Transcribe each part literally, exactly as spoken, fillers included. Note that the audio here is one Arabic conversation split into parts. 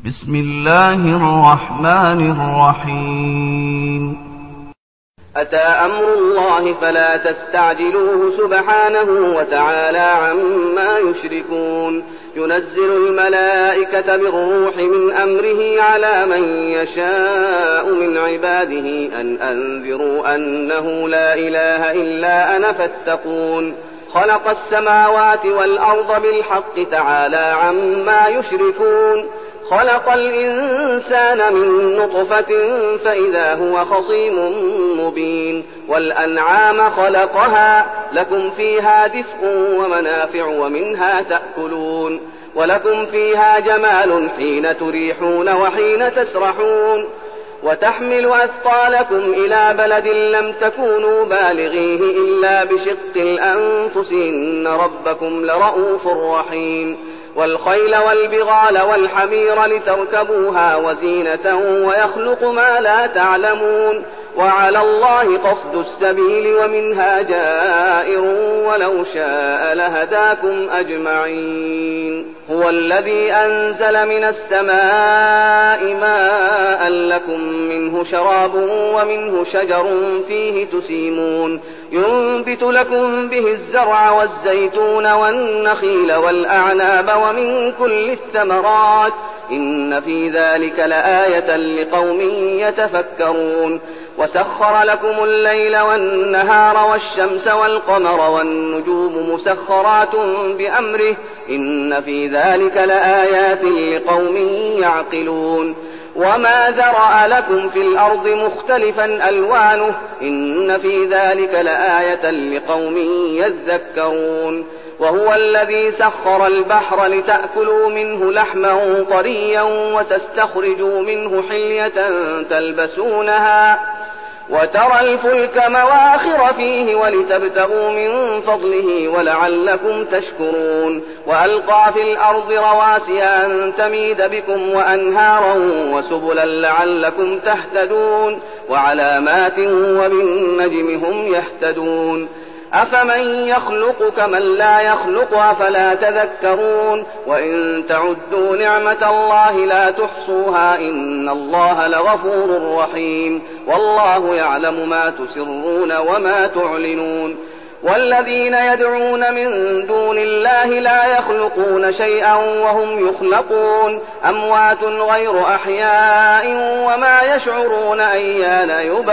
بسم الله الرحمن الرحيم. أتى أمر الله فلا تستعجلوه سبحانه وتعالى عما يشركون. ينزل الملائكة بالروح من أمره على من يشاء من عباده أن أنذروا أنه لا إله إلا أنا فاتقون. خلق السماوات والأرض بالحق تعالى عما يشركون. خلق الإنسان من نطفة فإذا هو خصيم مبين. والأنعام خلقها لكم فيها دفء ومنافع ومنها تأكلون. ولكم فيها جمال حين تريحون وحين تسرحون. وتحمل أثقالكم إلى بلد لم تكونوا بالغيه إلا بشق الأنفس إن ربكم لرؤوف رحيم. والخيل والبغال والحمير لتركبوها وزينة ويخلق ما لا تعلمون. وعلى الله قصد السبيل ومنها جائر ولو شاء لهداكم أجمعين. هو الذي أنزل من السماء ماء لكم منه شراب ومنه شجر فيه تسيمون. ينبت لكم به الزرع والزيتون والنخيل والأعناب ومن كل الثمرات إن في ذلك لآية لقوم يتفكرون. وسخر لكم الليل والنهار والشمس والقمر والنجوم مسخرات بأمره إن في ذلك لآيات لقوم يعقلون. وما ذرأ لكم في الأرض مختلفا ألوانه إن في ذلك لآية لقوم يذكرون. وهو الذي سخر البحر لتأكلوا منه لحما طريا وتستخرجوا منه حلية تلبسونها وترى الفلك مواخر فيه ولتبتغوا من فضله ولعلكم تشكرون. وألقى في الأرض رواسي أن تميد بكم وأنهارا وسبلا لعلكم تهتدون. وعلامات وبالنجم هم يهتدون. أفمن يخلق كمن لا يخلق أفلا تذكرون. وإن تعدوا نعمة الله لا تحصوها إن الله لغفور رحيم. والله يعلم ما تسرون وما تعلنون. والذين يدعون من دون الله لا يخلقون شيئا وهم يخلقون. أموات غير أحياء وما يشعرون أيان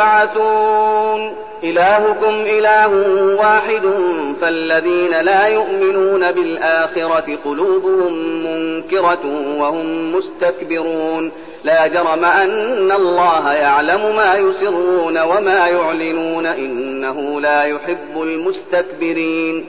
يبعثون. إلهكم إله واحد فالذين لا يؤمنون بالآخرة قلوبهم منكرة وهم مستكبرون. لا جرم أن الله يعلم ما يسرون وما يعلنون إنه لا يحب المستكبرين.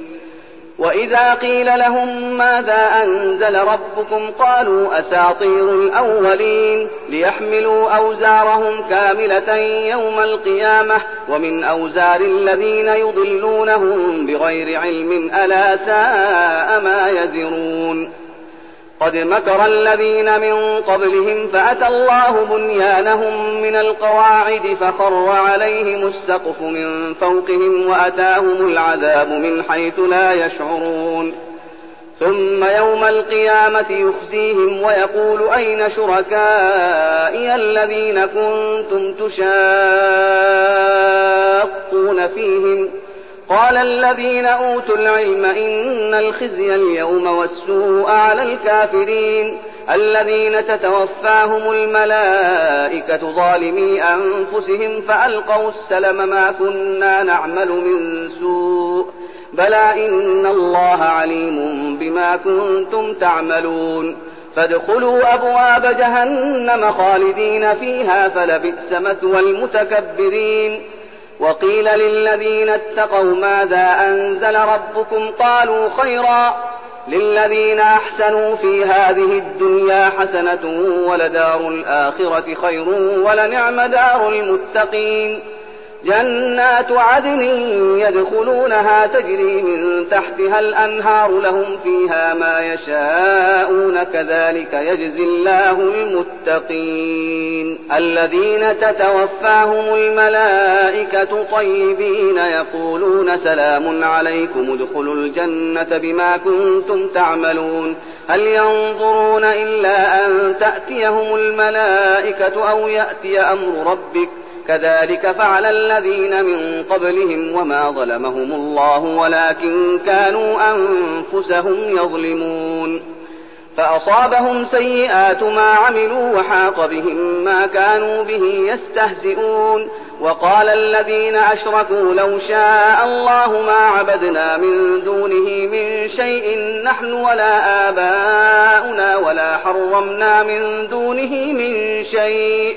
وإذا قيل لهم ماذا أنزل ربكم قالوا أساطير الأولين ليحملوا أوزارهم كاملة يوم القيامة ومن أوزار الذين يضلونهم بغير علم ألا ساء ما يزرون. قد مكر الذين من قبلهم فأتى الله بنيانهم من القواعد فخر عليهم السقف من فوقهم وأتاهم العذاب من حيث لا يشعرون. ثم يوم القيامة يخزيهم ويقول أين شركائي الذين كنتم تشاقون فيهم قال الذين أوتوا العلم إن الخزي اليوم والسوء على الكافرين الذين تتوفاهم الملائكة ظالمي أنفسهم فألقوا السلم ما كنا نعمل من سوء بلى إن الله عليم بما كنتم تعملون. فادخلوا أبواب جهنم خالدين فيها فلبئس مثوى المتكبرين. وقيل للذين اتقوا ماذا أنزل ربكم قالوا خيرا للذين أحسنوا في هذه الدنيا حسنة ولدار الآخرة خير ولنعم دار المتقين. جنات عدن يدخلونها تجري من تحتها الأنهار لهم فيها ما يشاءون كذلك يجزي الله المتقين. الذين تتوفاهم الملائكة طيبين يقولون سلام عليكم ادخلوا الجنة بما كنتم تعملون هل ينظرون إلا أن تأتيهم الملائكة أو يأتي أمر ربك كذلك فعل الذين من قبلهم وما ظلمهم الله ولكن كانوا أنفسهم يظلمون فأصابهم سيئات ما عملوا وحاق بهم ما كانوا به يستهزئون وقال الذين أشركوا لو شاء الله ما عبدنا من دونه من شيء نحن ولا آباؤنا ولا حرمنا من دونه من شيء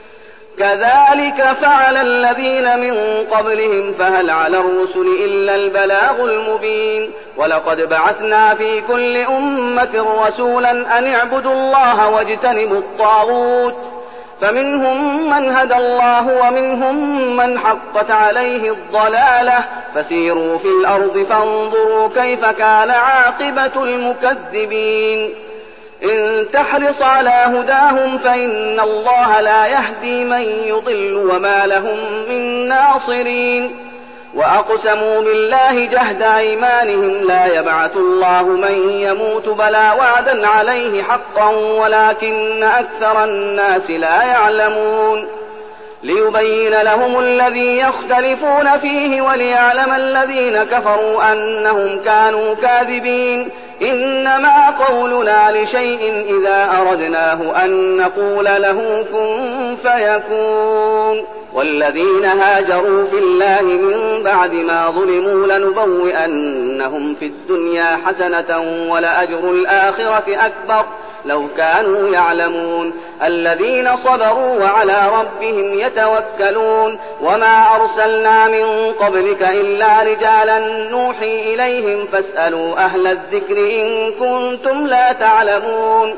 كذلك فعل الذين من قبلهم فهل على الرسل إلا البلاغ المبين ولقد بعثنا في كل أمة رسولا أن اعبدوا الله واجتنبوا الطاغوت فمنهم من هدى الله ومنهم من حقت عليه الضلالة فسيروا في الأرض فانظروا كيف كان عاقبة المكذبين إن تحرص على هداهم فإن الله لا يهدي من يضل وما لهم من ناصرين وأقسموا بالله جهد أيمانهم لا يبعث الله من يموت بلى وعدا عليه حقا ولكن أكثر الناس لا يعلمون ليبين لهم الذي يختلفون فيه وليعلم الذين كفروا أنهم كانوا كاذبين إنما قولنا لشيء إذا أردناه أن نقول له كن فيكون والذين هاجروا في الله من بعد ما ظلموا لنبوئنهم في الدنيا حسنة ولأجر الآخرة أكبر لو كانوا يعلمون الذين صبروا وعلى ربهم يتوكلون وما أرسلنا من قبلك إلا رجالا نوحي إليهم فاسألوا أهل الذكر إن كنتم لا تعلمون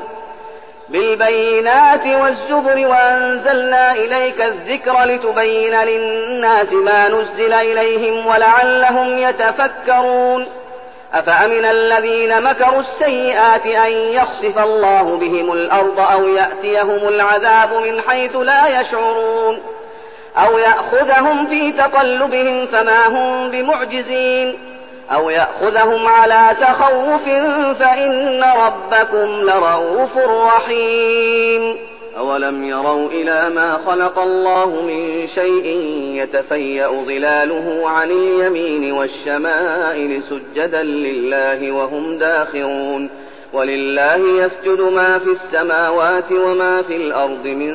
بالبينات والزبر وأنزلنا إليك الذكر لتبين للناس ما نزل إليهم ولعلهم يتفكرون أفأمن الذين مكروا السيئات أن يخسف الله بهم الأرض أو يأتيهم العذاب من حيث لا يشعرون أو يأخذهم في تقلبهم فما هم بمعجزين أو يأخذهم على تخوف فإن ربكم لرؤوف رحيم أولم يروا إلى ما خلق الله من شيء يتفيأ ظلاله عن اليمين والشمائل سجدا لله وهم داخرون ولله يسجد ما في السماوات وما في الأرض من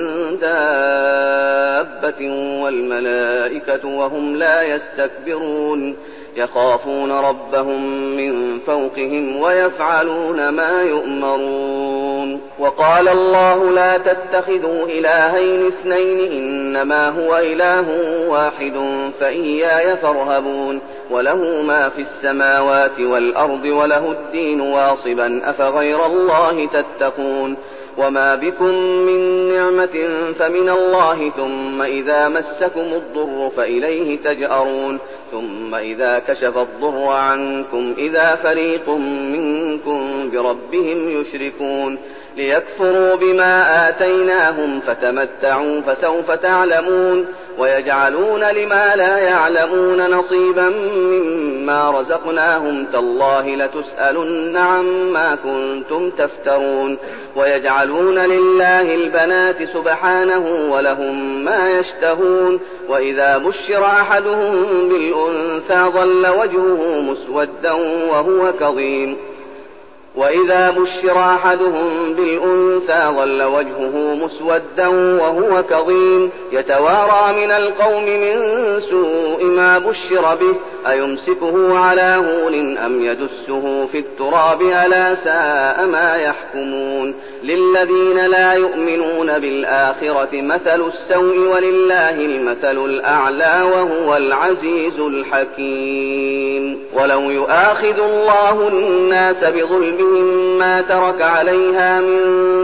دابة والملائكة وهم لا يستكبرون يخافون ربهم من فوقهم ويفعلون ما يؤمرون وقال الله لا تتخذوا إلهين اثنين إنما هو إله واحد فإياي فارهبون وله ما في السماوات والأرض وله الدين واصبا أفغير الله تتقون وما بكم من نعمة فمن الله ثم إذا مسكم الضر فإليه تجأرون ثم إذا كشف الضر عنكم إذا فريق منكم بربهم يشركون ليكفروا بما آتيناهم فتمتعوا فسوف تعلمون ويجعلون لما لا يعلمون نصيبا مما رزقناهم تالله لتسألن عما كنتم تفترون ويجعلون لله البنات سبحانه ولهم ما يشتهون وإذا بشر أحدهم بالأنثى ظل وجهه مسودا وهو كظيم وإذا بشر أحدهم بالأنثى ظل وجهه مسودا وهو كظيم يتوارى من القوم من سوء ما بشر به أيمسكه على هون أم يدسه في التراب ألا ساء ما يحكمون للذين لا يؤمنون بالآخرة مثل السوء ولله المثل الأعلى وهو العزيز الحكيم ولو يؤاخذ الله الناس بظلمهم ما ترك عليها من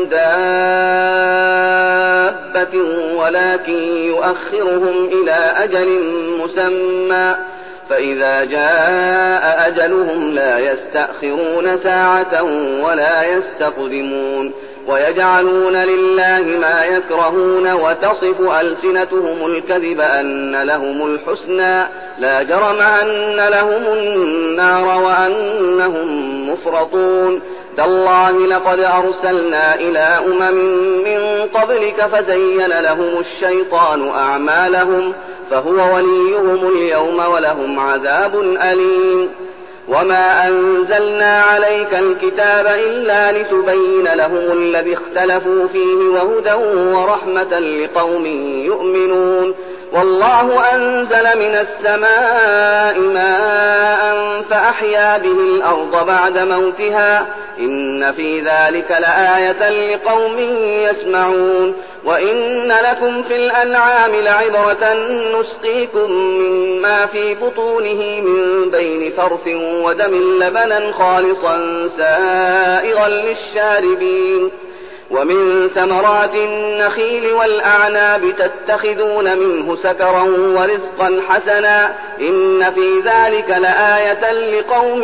دابة ولكن يؤخرهم إلى أجل مسمى فإذا جاء أجلهم لا يستأخرون ساعة ولا يستقدمون ويجعلون لله ما يكرهون وتصف ألسنتهم الكذب أن لهم الحسنى لا جرم أن لهم النار وأنهم مفرطون تالله لقد أرسلنا إلى أمم من قبلك فزين لهم الشيطان أعمالهم فهو وليهم اليوم ولهم عذاب أليم. وما أنزلنا عليك الكتاب إلا لتبين لهم الذي اختلفوا فيه وهدى ورحمة لقوم يؤمنون. والله أنزل من السماء ماء فأحيا به الأرض بعد موتها إن في ذلك لآية لقوم يسمعون. وإن لكم في الأنعام لعبرة نسقيكم مما في بطونه من بين فرث ودم لبنا خالصا سائغا للشاربين. ومن ثمرات النخيل والأعناب تتخذون منه سكرا ورزقا حسنا إن في ذلك لآية لقوم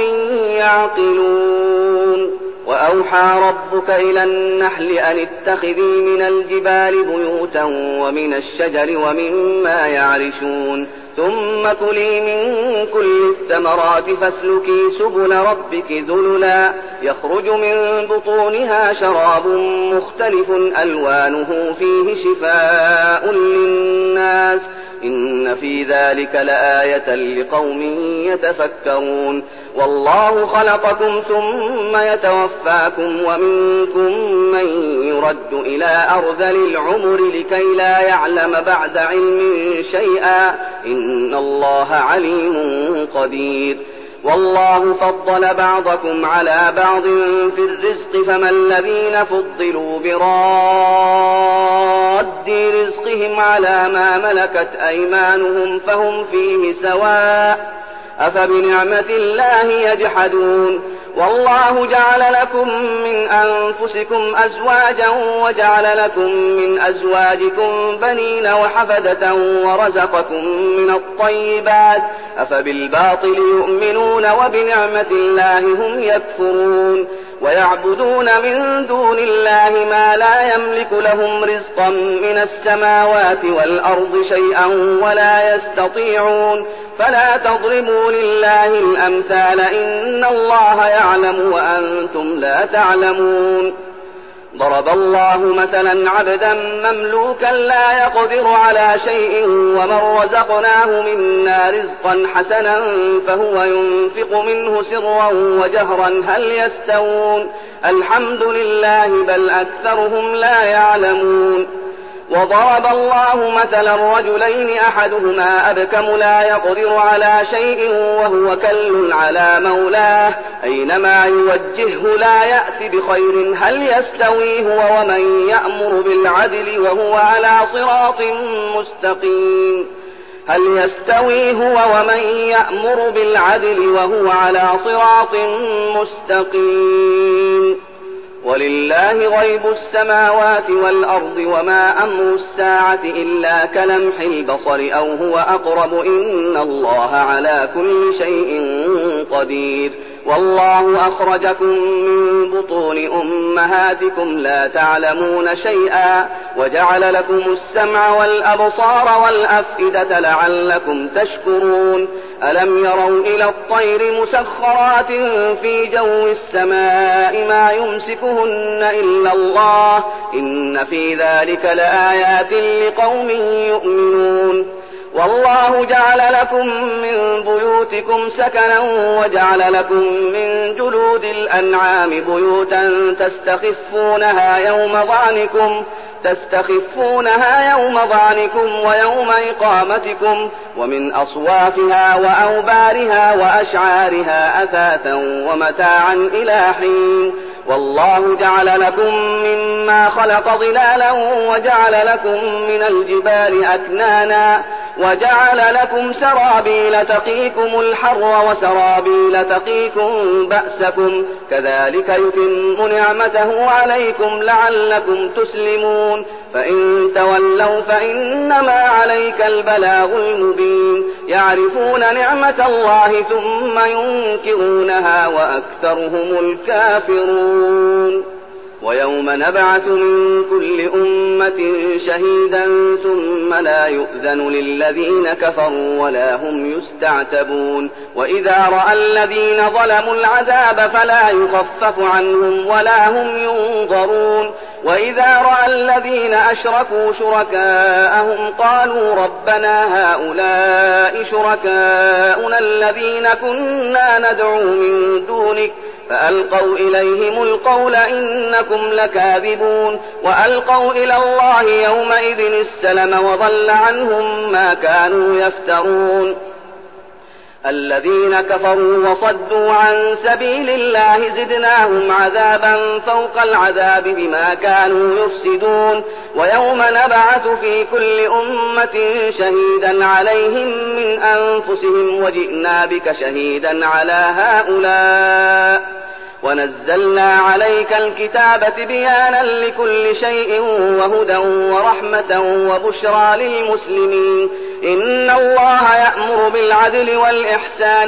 يعقلون. وأوحى ربك إلى النحل أن اتخذي من الجبال بيوتا ومن الشجر ومما يعرشون ثم كلي من كل الثمرات فاسلكي سبل ربك ذللا يخرج من بطونها شراب مختلف ألوانه فيه شفاء للناس إن في ذلك لآية لقوم يتفكرون. والله خلقكم ثم يتوفاكم ومنكم من يرد إلى أرذل العمر لكي لا يعلم بعد علم شيئا إن الله عليم قدير. والله فضل بعضكم على بعض في الرزق فما الذين فضلوا براد رزقهم على ما ملكت أيمانهم فهم فيه سواء أفبنعمة الله يجحدون. والله جعل لكم من أنفسكم أزواجا وجعل لكم من أزواجكم بنين وحفدة ورزقكم من الطيبات أفبالباطل يؤمنون وبنعمة الله هم يكفرون. ويعبدون من دون الله ما لا يملك لهم رزقا من السماوات والأرض شيئا ولا يستطيعون فلا تضربوا لله الأمثال إن الله يعلم وأنتم لا تعلمون. ضرب الله مثلا عبدا مملوكا لا يقدر على شيء ومن رزقناه منا رزقا حسنا فهو ينفق منه سرا وجهرا هل يستوون الحمد لله بل أكثرهم لا يعلمون. وضرب الله مثلا رجلين أحدهما أبكم لا يقدر على شيء وهو كل على مولاه أينما يوجهه لا يأتي بخير هل يستوي هو ومن يأمر بالعدل وهو على صراط مستقيم هل يستوي هو ومن يأمر بالعدل وهو على صراط مستقيم. ولله غيب السماوات والأرض وما أمر الساعة إلا كلمح البصر أو هو أقرب إن الله على كل شيء قدير. والله أخرجكم من بطون أمهاتكم لا تعلمون شيئا وجعل لكم السمع والأبصار والأفئدة لعلكم تشكرون. ألم يروا إلى الطير مسخرات في جو السماء ما يمسكهن إلا الله إن في ذلك لآيات لقوم يؤمنون. والله جعل لكم من بيوتكم سكنا وجعل لكم من جلود الأنعام بيوتا تستخفونها يوم ظعنكم تستخفونها يوم ظعنكم ويوم إقامتكم ومن أصوافها وأوبارها وأشعارها أثاثا ومتاعا إلى حين. والله جعل لكم مما خلق ظلالا وجعل لكم من الجبال أكنانا وجعل لكم سرابيل تقيكم الحر وسرابيل تقيكم بأسكم كذلك يتم نعمته عليكم لعلكم تسلمون. فإن تولوا فإنما عليك البلاغ المبين. يعرفون نعمة الله ثم ينكرونها وأكثرهم الكافرون. ويوم نبعث من كل أمة أمة شهيدا ثم لا يؤذن للذين كفروا ولا هم يستعتبون وإذا رأى الذين ظلموا العذاب فلا يخفف عنهم ولا هم ينظرون وإذا رأى الذين أشركوا شركاءهم قالوا ربنا هؤلاء شركاؤنا الذين كنا ندعو من دونك فألقوا إليهم القول إنكم لكاذبون وألقوا إلى الله يومئذ السلم وضل عنهم ما كانوا يفترون الذين كفروا وصدوا عن سبيل الله زدناهم عذابا فوق العذاب بما كانوا يفسدون ويوم نبعث في كل أمة شهيدا عليهم من أنفسهم وجئنا بك شهيدا على هؤلاء ونزلنا عليك الكتاب تبيانا لكل شيء وهدى ورحمة وبشرى للمسلمين إن الله يأمر بالعدل والإحسان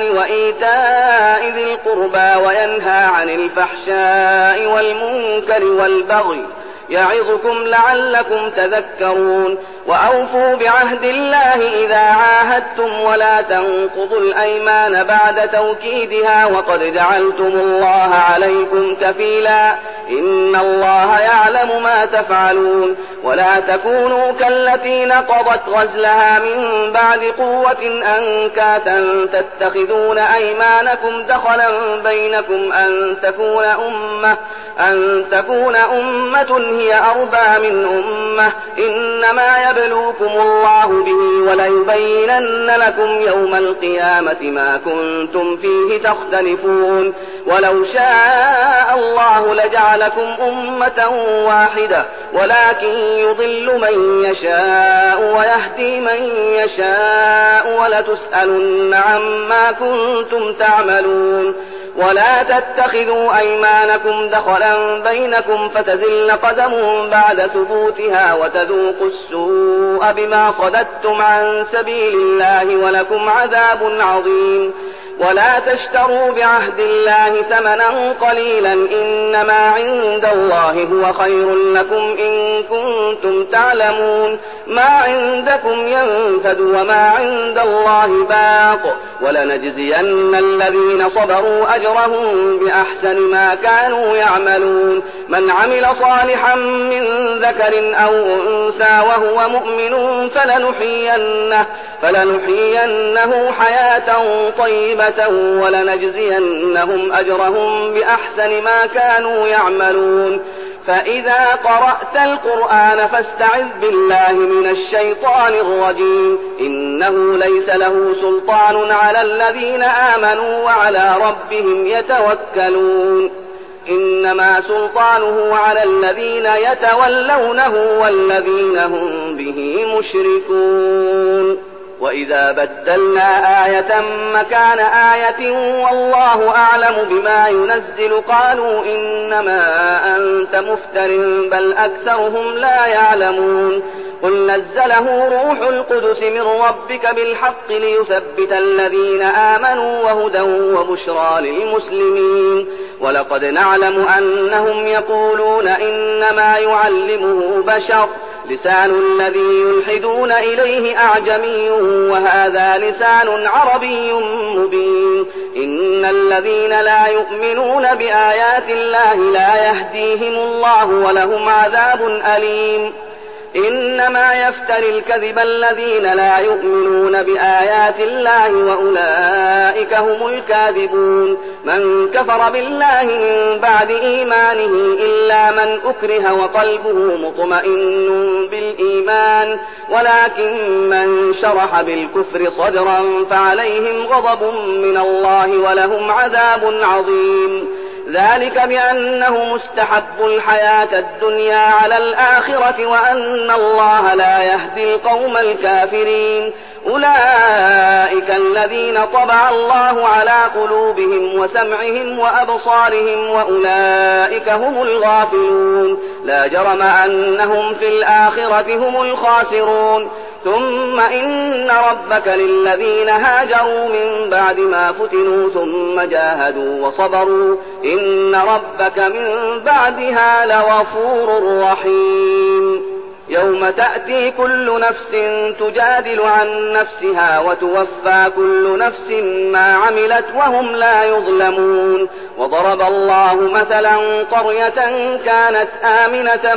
وإيتاء ذي القربى وينهى عن الفحشاء والمنكر والبغي يعظكم لعلكم تذكرون وأوفوا بعهد الله إذا عاهدتم ولا تنقضوا الأيمان بعد توكيدها وقد جعلتم الله عليكم كفيلا إن الله يعلم ما تفعلون ولا تكونوا كالتي نقضت غزلها من بعد قوة أنكاثا تتخذون أيمانكم دخلا بينكم أن تكون أمة أن تكون أمة هي أربى من أمة إنما يبلوكم الله به وليبينن لكم يوم القيامة ما كنتم فيه تختلفون ولو شاء الله لجعلكم أمة واحدة ولكن يضل من يشاء ويهدي من يشاء ولتسألن عما كنتم تعملون ولا تتخذوا أيمانكم دخلا بينكم فتزل قدم بعد ثبوتها وتذوقوا السوء بما صددتم عن سبيل الله ولكم عذاب عظيم ولا تشتروا بعهد الله ثمنا قليلا إنما عند الله هو خير لكم إن كنتم تعلمون ما عندكم ينفد وما عند الله باق ولنجزين الذين صبروا أجرهم بأحسن ما كانوا يعملون من عمل صالحا من ذكر أو أنثى وهو مؤمن فلنحيينه, فلنحيينه حياة طيبة ولنجزينهم أجرهم بأحسن ما كانوا يعملون فإذا قرأت القرآن فاستعذ بالله من الشيطان الرجيم إنه ليس له سلطان على الذين آمنوا وعلى ربهم يتوكلون إنما سلطانه على الذين يتولونه والذين هم به مشركون وإذا بدلنا آية مكان آية والله أعلم بما ينزل قالوا إنما أنت مفتر بل أكثرهم لا يعلمون قل نزله روح القدس من ربك بالحق ليثبت الذين آمنوا وهدى وبشرى للمسلمين ولقد نعلم أنهم يقولون إنما يعلمه بشر لسان الذي يلحدون إليه أعجمي وهذا لسان عربي مبين إن الذين لا يؤمنون بآيات الله لا يهديهم الله ولهم عذاب أليم إنما يفتري الكذب الذين لا يؤمنون بآيات الله وأولئك هم الكاذبون من كفر بالله من بعد إيمانه إلا من أكره وقلبه مطمئن بالإيمان ولكن من شرح بالكفر صدرا فعليهم غضب من الله ولهم عذاب عظيم ذلك بأنه مستحب الحياة الدنيا على الآخرة وأن الله لا يهدي القوم الكافرين أولئك الذين طبع الله على قلوبهم وسمعهم وأبصارهم وأولئك هم الغافلون لا جرم أنهم في الآخرة هم الخاسرون ثم إن ربك للذين هاجروا من بعد ما فتنوا ثم جاهدوا وصبروا إن ربك من بعدها لغفور رحيم يوم تأتي كل نفس تجادل عن نفسها وتوفى كل نفس ما عملت وهم لا يظلمون. وضرب الله مثلا قرية كانت آمنة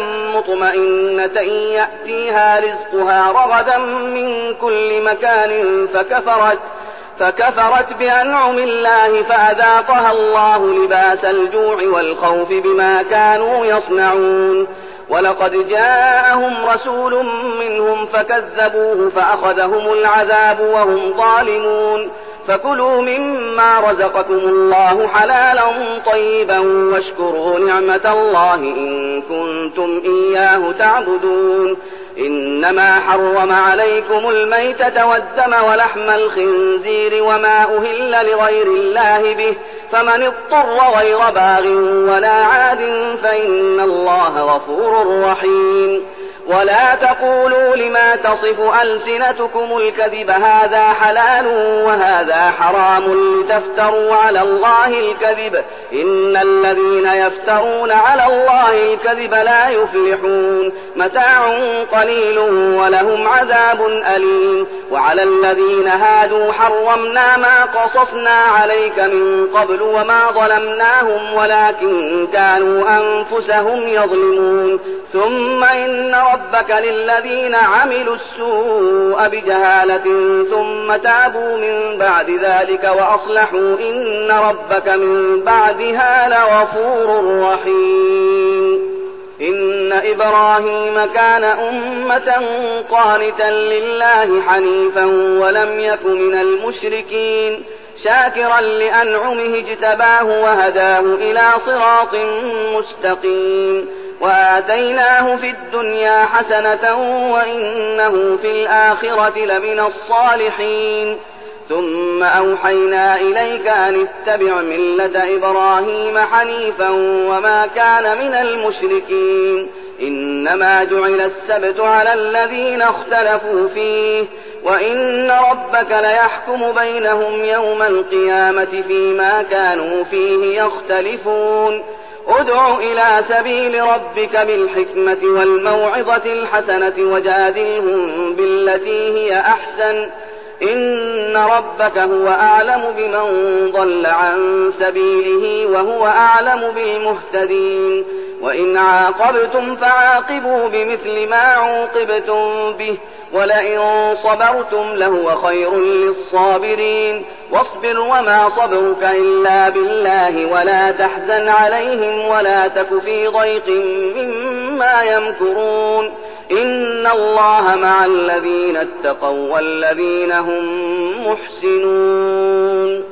مطمئنة يأتيها رزقها رغدا من كل مكان فكفرت فكفرت بأنعم الله فأذاقها الله لباس الجوع والخوف بما كانوا يصنعون. ولقد جاءهم رسول منهم فكذبوه فأخذهم العذاب وهم ظالمون. فكلوا مما رزقكم الله حلالا طيبا واشكروا نعمة الله إن كنتم إياه تعبدون. إنما حرم عليكم الميتة والدم ولحم الخنزير وما أهل لغير الله به فمن اضطر غير باغ ولا عاد فإن الله غفور رحيم. ولا تقولوا لما تصف ألسنتكم الكذب هذا حلال وهذا حرام لتفتروا على الله الكذب إن الذين يفترون على الله الكذب لا يفلحون. متاع قليل ولهم عذاب أليم. وعلى الذين هادوا حرمنا ما قصصنا عليك من قبل وما ظلمناهم ولكن كانوا أنفسهم يظلمون. ثم إن ربك للذين عملوا السوء بجهالة ثم تابوا من بعد ذلك وأصلحوا إن ربك من بعدها لغفور رحيم. إن إبراهيم كان أمة قانتا لله حنيفا ولم يك من المشركين شاكرا لأنعمه اجتباه وهداه إلى صراط مستقيم. وآتيناه في الدنيا حسنة وإنه في الآخرة لمن الصالحين. ثم أوحينا إليك أن اتبع ملة إبراهيم حنيفا وما كان من المشركين. إنما جعل السبت على الذين اختلفوا فيه وإن ربك ليحكم بينهم يوم القيامة فيما كانوا فيه يختلفون. ادع إلى سبيل ربك بالحكمة والموعظة الحسنة وجادلهم بالتي هي أحسن إن ربك هو أعلم بمن ضل عن سبيله وهو أعلم بالمهتدين. وإن عاقبتم فعاقبوا بمثل ما عوقبتم به ولئن صبرتم لهو خير للصابرين. واصبر وما صبرك إلا بالله ولا تحزن عليهم ولا تك في ضيق مما يمكرون. إن الله مع الذين اتقوا والذين هم محسنون.